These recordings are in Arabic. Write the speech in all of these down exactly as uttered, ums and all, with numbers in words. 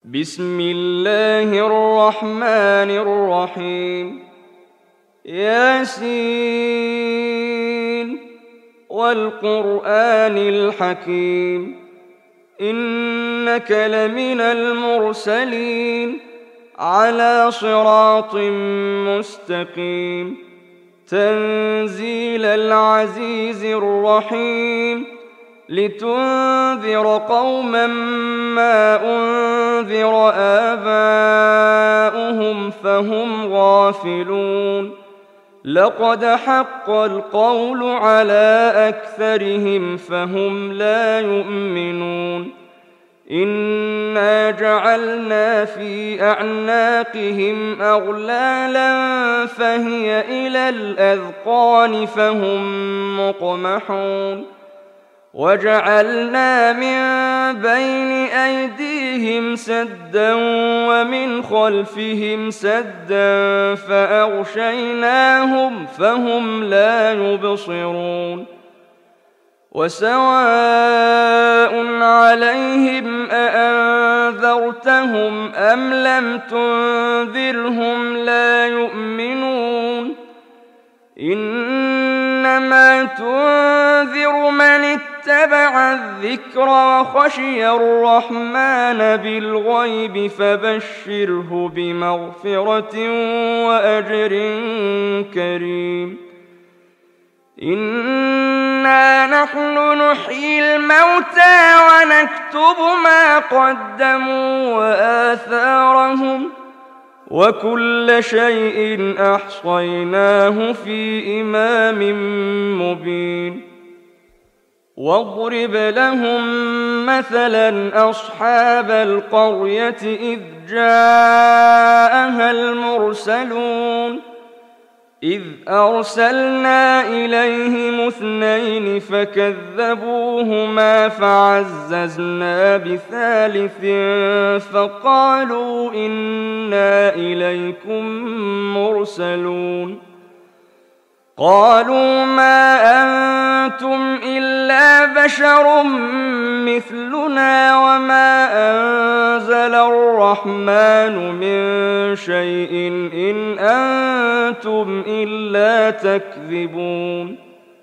بسم الله الرحمن الرحيم. ياسين والقرآن الحكيم إنك لمن المرسلين على صراط مستقيم تنزيل العزيز الرحيم لتنذر قوما ما أنذر آباؤهم فهم غافلون لقد حق القول على أكثرهم فهم لا يؤمنون إنا جعلنا في أعناقهم أغلالا فهي إلى الأذقان فهم مقمحون وجعلنا من بين أيديهم سدا ومن خلفهم سدا فأغشيناهم فهم لا يبصرون وسواء عليهم أأنذرتهم أم لم تنذرهم لا يؤمنون إنما تنذر من اتبع الذكر وخشي الرحمن بالغيب فبشره بمغفرة وأجر كريم إنا نحن نحيي الموتى ونكتب ما قدموا وآثارهم وكل شيء أحصيناه في إمام مبين واضرب لهم مثلا أصحاب القرية إذ جاءها المرسلون إذ أرسلنا إليهم اثنين فكذبوهما فعززنا بثالث فقالوا إنا إليكم مرسلون قالوا ما أنتم إلا بشر مثلنا وما أنزل الرحمن من شيء إن أنتم إلا تكذبون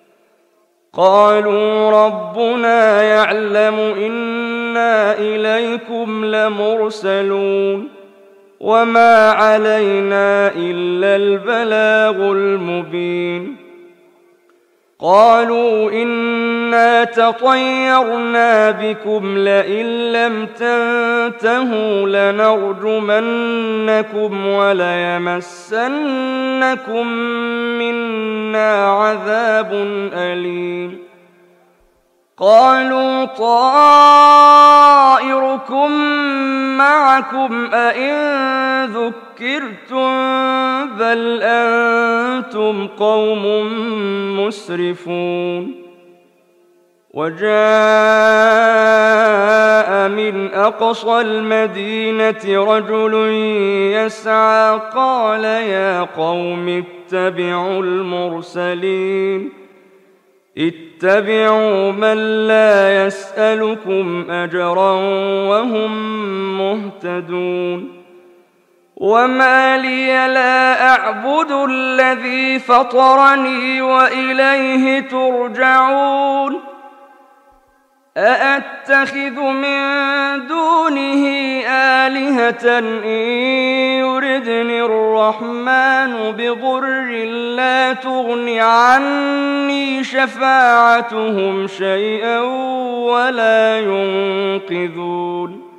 قالوا ربنا يعلم إنا إليكم لمرسلون وما علينا إلا البلاغ المبين قالوا إنا تطيرنا بكم لئن لم تنتهوا لنرجمنكم وليمسنكم منا عذاب أليم قالوا طائركم معكم أئن ذكرتم بل أنتم قوم مسرفون وجاء من أقصى المدينة رجل يسعى قال يا قوم اتبعوا المرسلين اتبعوا من لا يسألكم أجرا وهم مهتدون وما لي لا أعبد الذي فطرني وإليه ترجعون أأتخذ من دونه آلهة إن يردني الرحمن بضر لا تغن عني شفاعتهم شيئا ولا ينقذون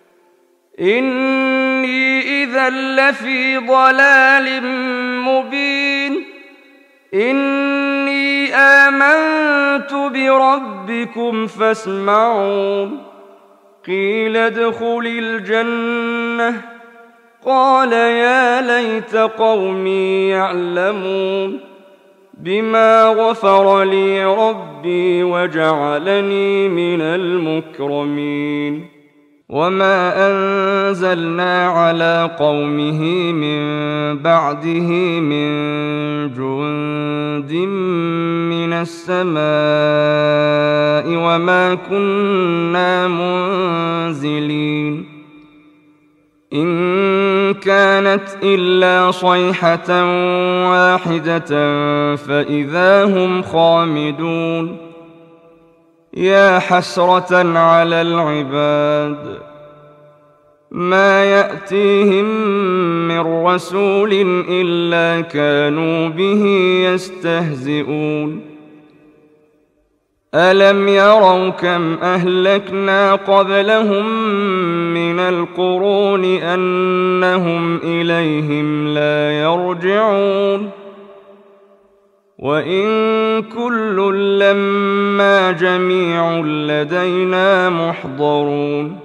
إني إذا لفي ضلال مبين إني آمنت بربكم فاسمعون قيل ادخل الجنة قال يا ليت قومي يعلمون بما غفر لي ربي وجعلني من المكرمين وما أنزلنا على قومه من بعده من جند من السماء وما كنا منزلين إن كانت إلا صيحة واحدة فإذا هم خامدون يا حسرة على العباد ما يأتيهم من رسول إلا كانوا به يستهزئون ألم يروا كم أهلكنا قبلهم من القرون أنهم إليهم لا يرجعون وإن كل لما جميع لدينا محضرون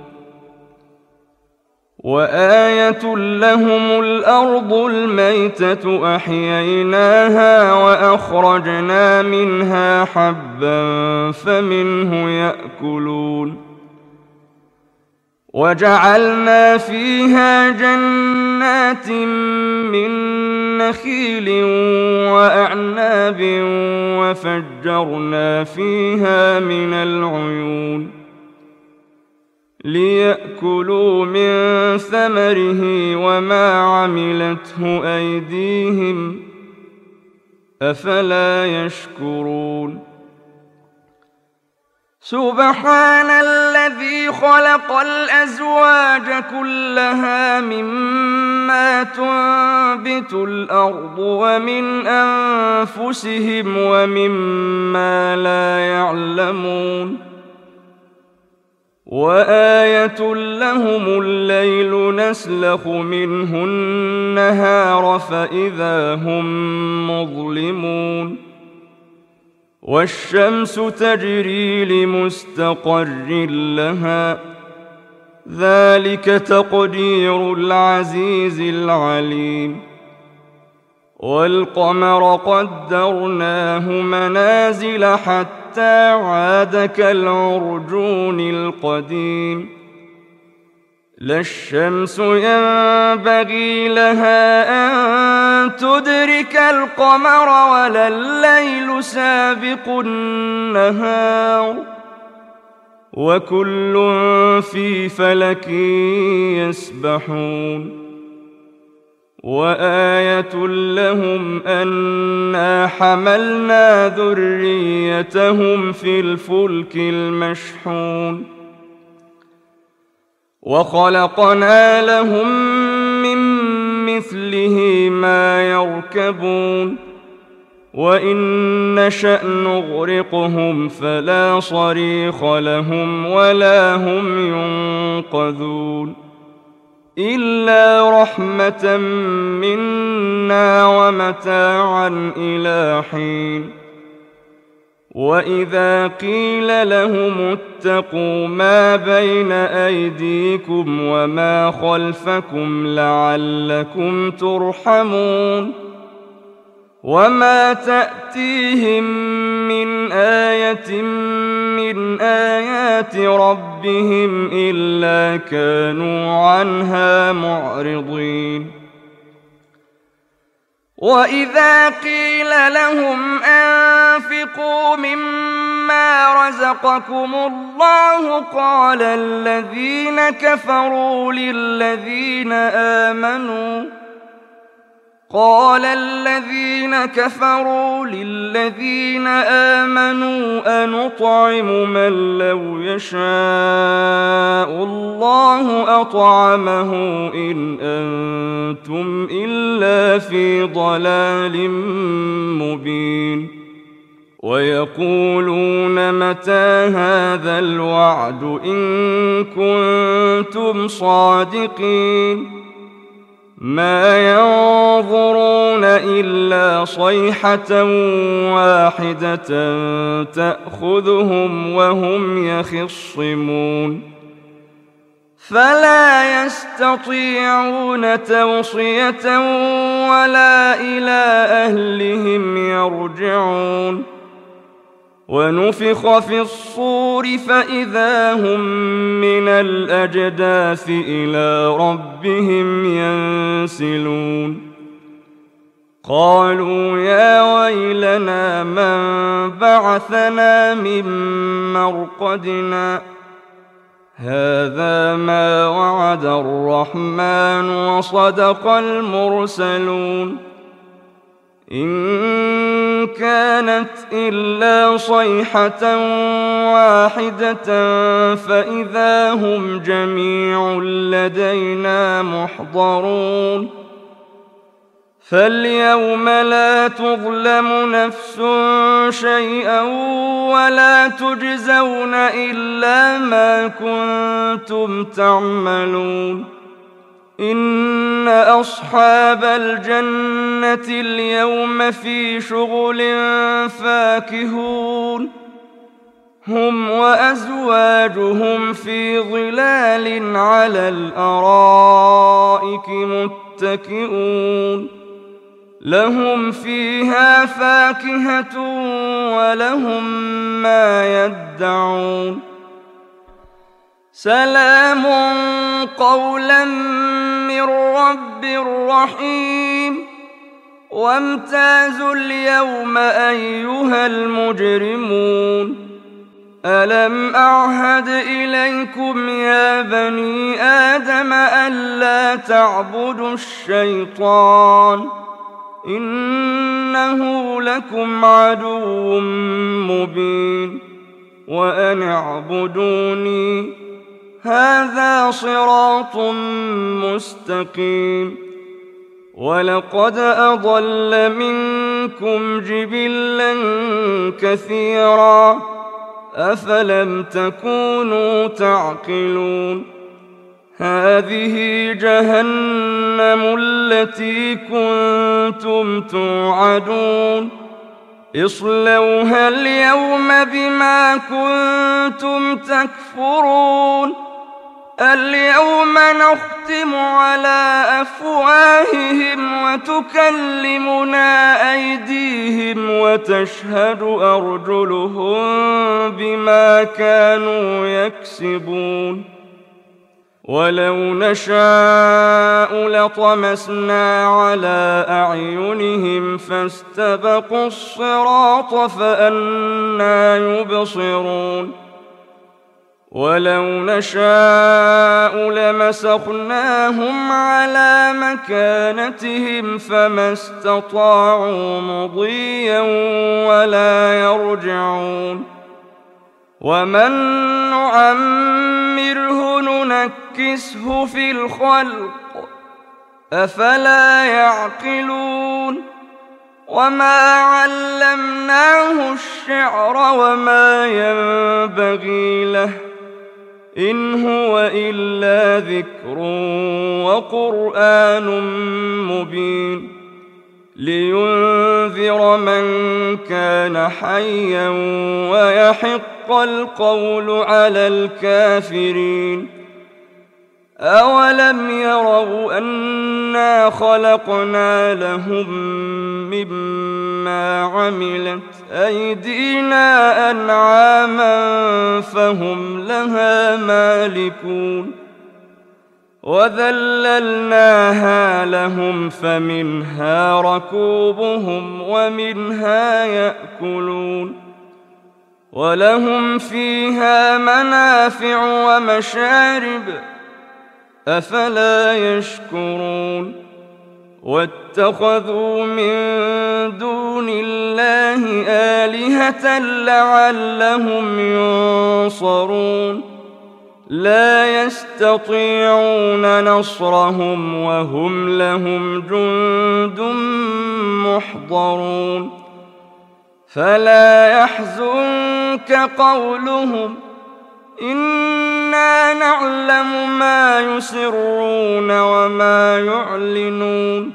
وآية لهم الأرض الميتة أحييناها وأخرجنا منها حبا فمنه يأكلون وجعلنا فيها جنات من نخيل وأعناب وفجرنا فيها من العيون ليأكلوا من ثمره وما عملته أيديهم أفلا يشكرون سبحان الذي خلق الأزواج كلها مما تنبت الأرض ومن أنفسهم ومما لا يعلمون وآية لهم الليل نسلخ منه النهار فإذا هم مظلمون والشمس تجري لمستقر لها ذلك تقدير العزيز العليم والقمر قدرناه منازل حتى عاد كالعرجون القديم لا الشمس ينبغي لها أن تدرك القمر ولا الليل سابق النهار وكل في فلك يسبحون وآية لهم أنا حملنا ذريتهم في الفلك المشحون وخلقنا لهم من مثله ما يركبون وإن نشأ نغرقهم فلا صريخ لهم ولا هم ينقذون إلا رحمة منا ومتاعا إلى حين وإذا قيل لهم اتقوا ما بين أيديكم وما خلفكم لعلكم ترحمون وما تأتيهم من آية من آيات ربهم إلا كانوا عنها معرضين وإذا قيل لهم أنفقوا مما رزقكم الله قال الذين كفروا للذين آمنوا قال الذين كفروا للذين آمنوا أنطعم من لو يشاء الله أطعمه إن أنتم إلا في ضلال مبين ويقولون متى هذا الوعد إن كنتم صادقين ما ينظرون إلا صيحة واحدة تأخذهم وهم يخصمون فلا يستطيعون توصية ولا إلى أهلهم يرجعون ونفخ في الصور فإذا هم من الأجداث إلى ربهم ينسلون قالوا يا ويلنا من بعثنا من مرقدنا هذا ما وعد الرحمن وصدق المرسلون إن كانت إلا صيحة واحدة فإذا هم جميع لدينا محضرون فاليوم لا تظلم نفس شيئا ولا تجزون إلا ما كنتم تعملون إن أصحاب الجنة اليوم في شغل فاكهون هم وأزواجهم في ظلال على الأرائك متكئون لهم فيها فاكهة ولهم ما يدعون سلام قولا من رب رحيم وامتازوا اليوم أيها المجرمون ألم أعهد إليكم يا بني آدم ألا تعبدوا الشيطان إنه لكم عدو مبين وأن اعبدوني هذا صراط مستقيم ولقد أضل منكم جبلا كثيرا أفلم تكونوا تعقلون هذه جهنم التي كنتم توعدون اصلوها اليوم بما كنتم تكفرون اليوم نختم على أفواههم وتكلمنا أيديهم وتشهد أرجلهم بما كانوا يكسبون ولو نشاء لطمسنا على أعينهم فاستبقوا الصراط فأنى يبصرون ولو نشاء لمسخناهم على مكانتهم فما استطاعوا مضيا ولا يرجعون ومن نعمره ننكسه في الخلق أفلا يعقلون وما علمناه الشعر وما ينبغي له إن هو إلا ذكر وقرآن مبين لينذر من كان حيا ويحق القول على الكافرين أولم يروا أنا خلقنا لهم مما عملت أيدينا أنعاما فهم لها مالكون وذللناها لهم فمنها ركوبهم ومنها يأكلون ولهم فيها منافع ومشارب أفلا يشكرون واتخذوا من دون الله آلهة لعلهم ينصرون لا يستطيعون نصرهم وهم لهم جند محضرون فلا يحزنك قولهم إنا نعلم ما يسرون وما يعلنون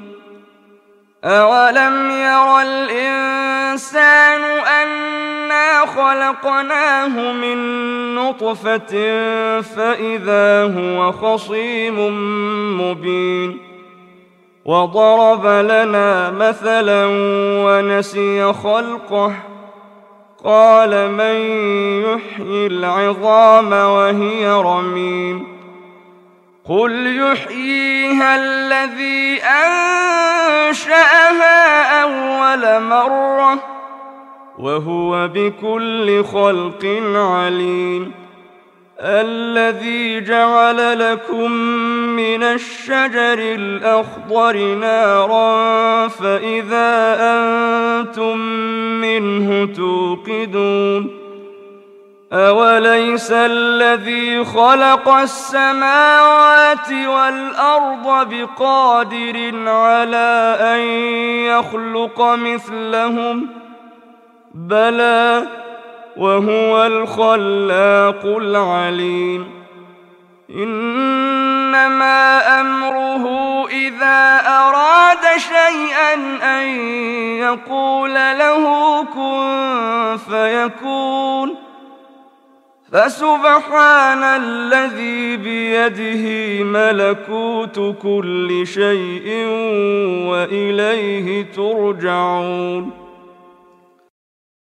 أولم ير الإنسان أنا خلقناه من نطفة فإذا هو خصيم مبين وضرب لنا مثلا ونسي خلقه قال من يحيي العظام وهي رميم قل يحييها الذي أنشأها أول مرة وهو بكل خلق عليم الذي جعل لكم من الشجر الأخضر نارا فإذا أنتم منه توقدون أوليس الذي خلق السماوات والأرض بقادر على أن يخلق مثلهم بلى وهو الخلاق العليم إنما أمره إذا أراد شيئا أن يقول له كن فيكون فسبحان الذي بيده ملكوت كل شيء وإليه ترجعون